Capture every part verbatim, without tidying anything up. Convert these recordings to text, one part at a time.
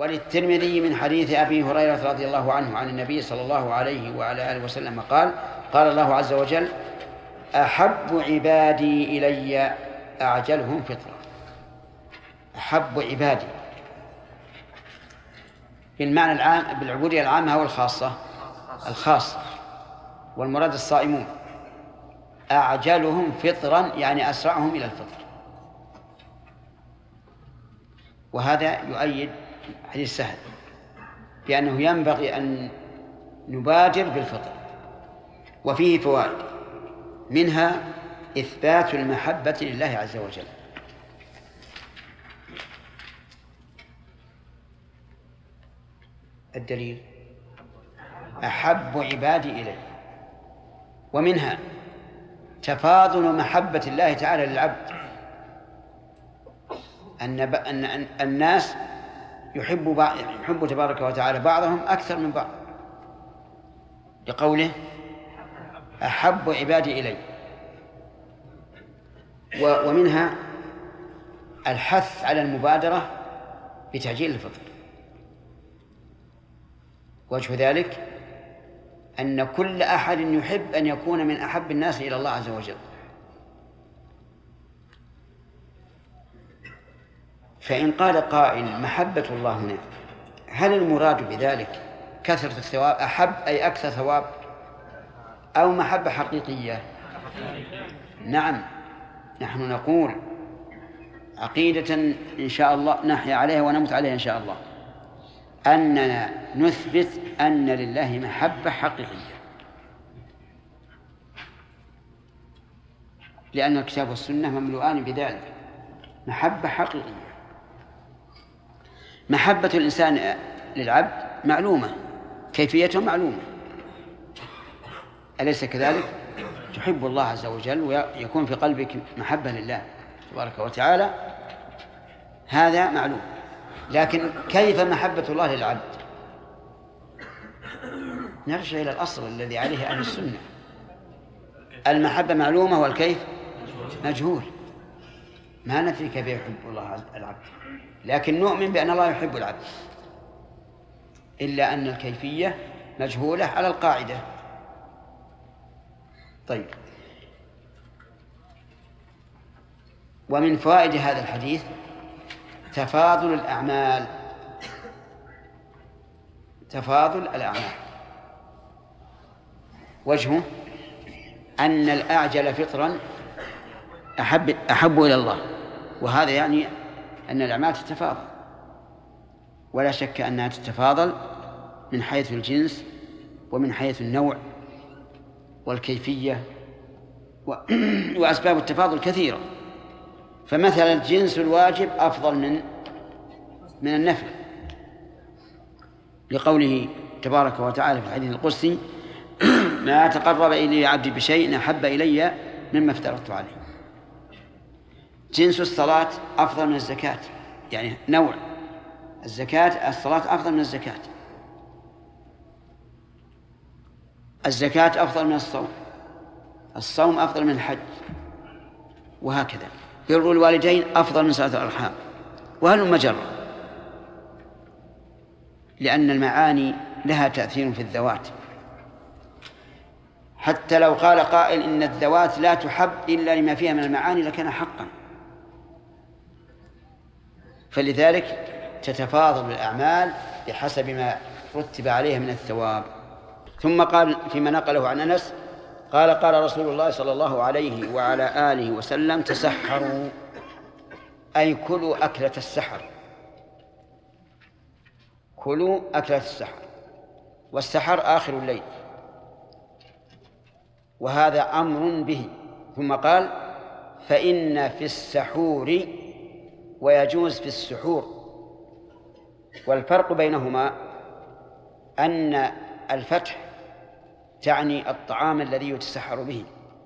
وللترمذي من حديث أبي هريرة رضي الله عنه عن النبي صلى الله عليه وعلى آله وسلم قال: قال الله عز وجل: أحب عبادي إلي أعجلهم فطرة. أحب عبادي بالمعنى العام، بالعبودية العامة أو الخاصة؟ الخاصة، والمراد الصائمون. أعجلهم فطرا يعني أسرعهم إلى الفطر. وهذا يؤيد حديث سهل بأنه ينبغي أن نبادر بالفطر. وفيه فوائد، منها إثبات المحبة لله عز وجل. الدليل: أحب عبادي إلي. ومنها تفاضل محبة الله تعالى للعبد، أن أن الناس يحب يحب تبارك وتعالى بعضهم أكثر من بعض، لقوله: أحب عبادي إلي. ومنها الحث على المبادرة بتعجيل الفطر. وجه ذلك أن كل أحد يحب أن يكون من أحب الناس إلى الله عز وجل. فإن قال قائل: محبة الله هنا، هل المراد بذلك كثرة الثواب؟ أحب أي أكثر ثواب، أو محبة حقيقية؟ نعم، نحن نقول عقيدة إن شاء الله نحيا عليها ونموت عليها إن شاء الله، أننا نثبت أن لله محبة حقيقية، لأن الكتاب والسنة مملوءان بذلك، محبة حقيقية. محبة الإنسان للعبد معلومة، كيفيته معلومة، أليس كذلك؟ تحب الله عز وجل ويكون في قلبك محبة لله تبارك وتعالى، هذا معلوم. لكن كيف محبة الله للعبد؟ نرجع إلى الأصل الذي عليه أهل السنة: المحبة معلومة والكيف مجهول. ما نفي كيف يحب الله العبد، لكن نؤمن بأن الله يحب العبد، إلا أن الكيفية مجهولة على القاعدة. طيب، ومن فوائد هذا الحديث تفاضل الأعمال. تفاضل الأعمال وجهه أن الأعجل فطرا أحب, أحب إلى الله، وهذا يعني أن الأعمال تتفاضل، ولا شك أنها تتفاضل من حيث الجنس ومن حيث النوع والكيفية، وأسباب التفاضل كثيرة. فمثلا الجنس الواجب أفضل من من النفل، لقوله تبارك وتعالى في الحديث القدسي: ما تقرب إلي عبدي بشيء أحب إلي مما افترضت عليه. جنس الصلاة أفضل من الزكاة، يعني نوع الزكاة، الصلاة أفضل من الزكاة، الزكاة أفضل من الصوم، الصوم أفضل من الحج، وهكذا. بر الوالدين أفضل من صلة الأرحام، وهل مجرة، لأن المعاني لها تأثير في الذوات. حتى لو قال قائل إن الذوات لا تحب إلا لما فيها من المعاني لكان حقا. فلذلك تتفاضل الأعمال بحسب ما رتب عليها من الثواب. ثم قال فيما نقله عن أنس قال: قال رسول الله صلى الله عليه وعلى آله وسلم: تسحروا، أي كلوا أكلة السحر، كلوا أكلة السحر، والسحر آخر الليل، وهذا أمر به. ثم قال: فإن في السحور ويجوز في السحور. والفرق بينهما أن الفتح تعني الطعام الذي يتسحر به،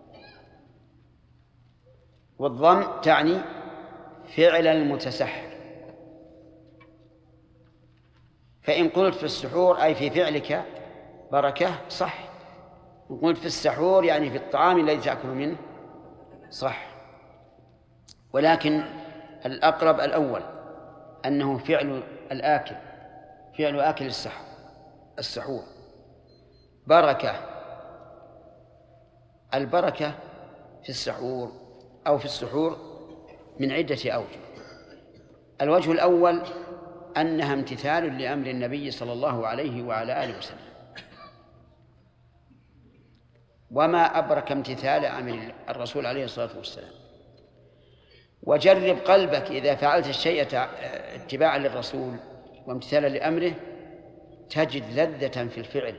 والضم تعني فعل المتسحر. فإن قلت في السحور أي في فعلك بركة صح، إن قلت في السحور يعني في الطعام الذي تأكل منه صح. ولكن الأقرب الأول، أنه فعل الآكل فعل أكل السحر السحور بركة. البركة في السحور أو في السحور من عدة أوجه. الوجه الأول أنها امتثال لأمر النبي صلى الله عليه وعلى آله وسلم، وما أبرك امتثال أمر الرسول عليه الصلاة والسلام. وجرب قلبك إذا فعلت الشيء اتباعا للرسول وامتثالا لأمره تجد لذة في الفعل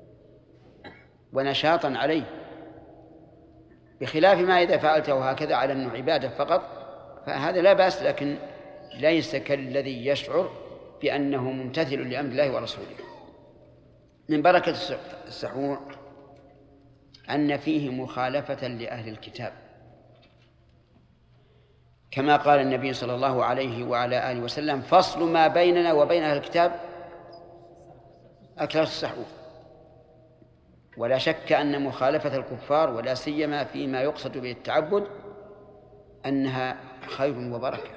ونشاطا عليه، بخلاف ما إذا فعلته هكذا على أنه عبادة فقط فهذا لا بأس، لكن ليس كالذي يشعر بأنه ممتثل لأمر الله ورسوله. من بركة السحور أن فيه مخالفة لأهل الكتاب، كما قال النبي صلى الله عليه وعلى آله وسلم: فصل ما بيننا وبين أهل الكتاب أكلة السحور. ولا شك أن مخالفة الكفار ولا سيما فيما يقصد به التعبد أنها خير وبركة،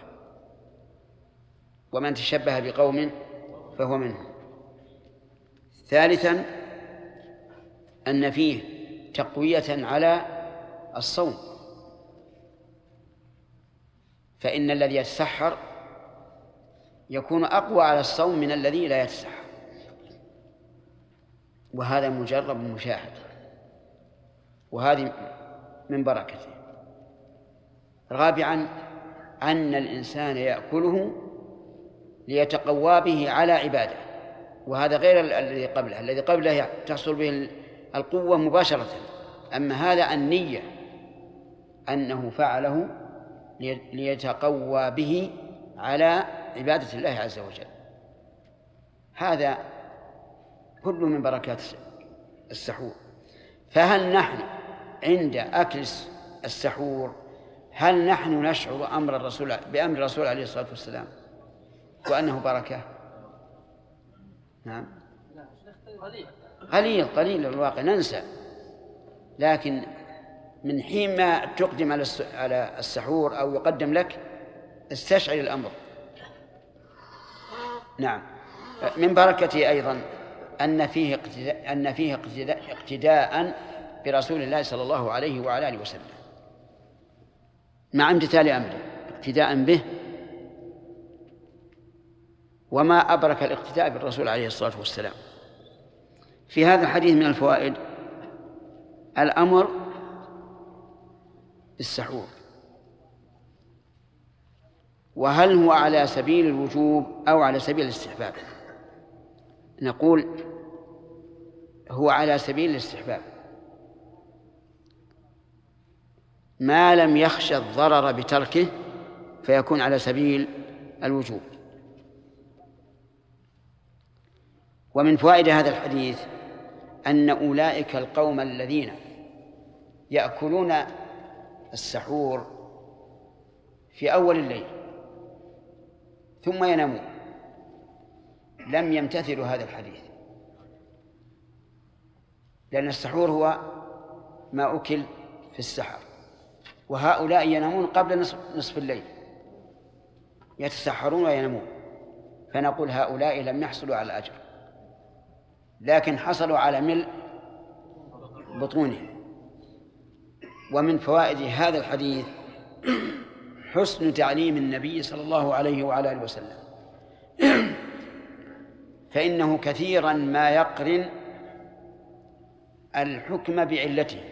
ومن تشبه بقوم فهو منهم. ثالثا أن فيه تقوية على الصوم، فإن الذي يتسحر يكون أقوى على الصوم من الذي لا يتسحر، وهذا مجرب مشاهد، وهذه من بركته. رابعا أن الإنسان يأكله ليتقوى به على عباده، وهذا غير الذي قبله. الذي قبله تحصل به القوة مباشرة، أما هذا النية أنه فعله ليتقوى به على عبادة الله عز وجل. هذا كل من بركات السحور. فهل نحن عند أكل السحور هل نحن نشعر أمر الرسول بأمر الرسول عليه الصلاة والسلام وأنه بركة؟ نعم، قليل قليل الواقع ننسى، لكن من حين ما تقدم على السحور أو يقدم لك استشعر الأمر. نعم. من بركته أيضا أن فيه اقتداء أن فيه اقتداء برسول الله صلى الله عليه وعلى آله وسلم مع امتثال أمره، اقتداء به. وما أبرك الاقتداء بالرسول عليه الصلاة والسلام. في هذا الحديث من الفوائد الأمر بالسحور، وهل هو على سبيل الوجوب أو على سبيل الاستحباب؟ نقول هو على سبيل الاستحباب ما لم يخشى الضرر بتركه، فيكون على سبيل الوجوب. ومن فوائد هذا الحديث أن أولئك القوم الذين يأكلون السحور في أول الليل ثم ينامون لم يمتثلوا هذا الحديث، لأن السحور هو ما أكل في السحر، وهؤلاء ينامون قبل نصف الليل، يتسحرون وينامون، فنقول هؤلاء لم يحصلوا على الأجر، لكن حصلوا على ملء بطونهم. ومن فوائد هذا الحديث حسن تعليم النبي صلى الله عليه وعلى آله وسلم، فإنه كثيرا ما يقرن الحكم بعلته،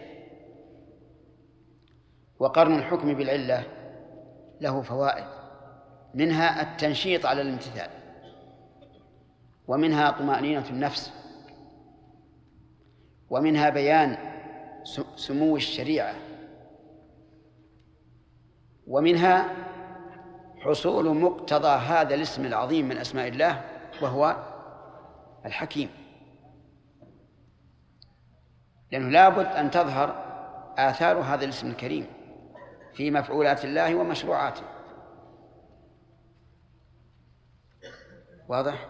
وقرن الحكم بالعلة له فوائد، منها التنشيط على الامتثال، ومنها طمأنينة النفس، ومنها بيان سمو الشريعة، ومنها حصول مقتضى هذا الاسم العظيم من أسماء الله وهو الحكيم، لأنه لابد أن تظهر آثار هذا الاسم الكريم في مفعولات الله ومشروعاته. واضح؟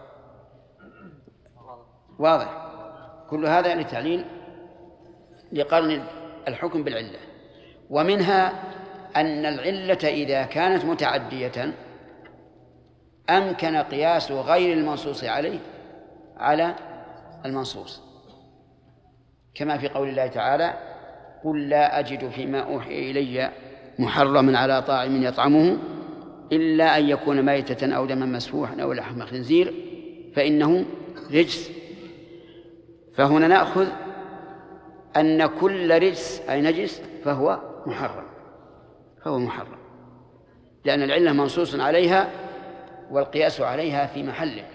واضح. كل هذا لتعليل لقرن الحكم بالعلة. ومنها أن العلة إذا كانت متعدية أمكن قياس غير المنصوص عليه على المنصوص، كما في قول الله تعالى: قل لا أجد فيما أوحي إلي محرما على طاعم يطعمه إلا أن يكون ميتة أو دما مسفوحا أو لحم خنزير فإنه رجس. فهنا نأخذ أن كل رجس أي نجس فهو محرم، فهو محرم، لأن العلة منصوص عليها والقياس عليها في محله.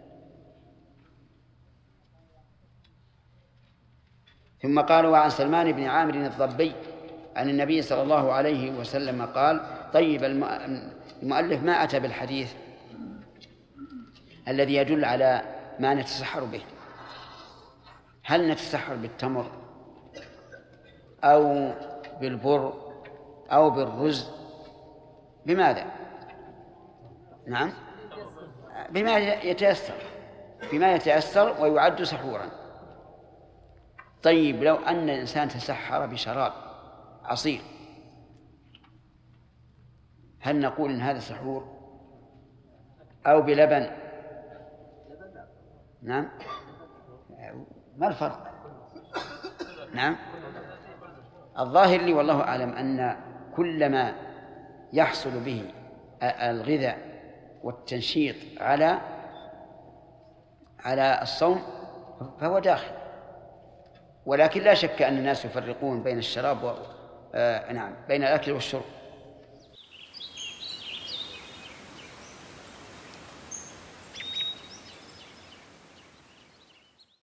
ثم قالوا: وعن سلمان بن عامر الضبي عن النبي صلى الله عليه وسلم قال: طيب، المؤلف ما أتى بالحديث الذي يدل على ما نتسحر به. هل نتسحر بالتمر أو بالبر أو بالرز؟ بماذا؟ نعم، بما يتيسر، بما يتيسر ويعد سحورا. طيب، لو أن الإنسان تسحر بشراب عصير، هل نقول إن هذا سحور؟ أو بلبن؟ نعم، ما الفرق؟ نعم، الظاهر لي والله أعلم أن كل ما يحصل به الغذاء والتنشيط على على الصوم فهو داخل. ولكن لا شك أن الناس يفرقون بين الشراب و... آه نعم بين الأكل والشرب.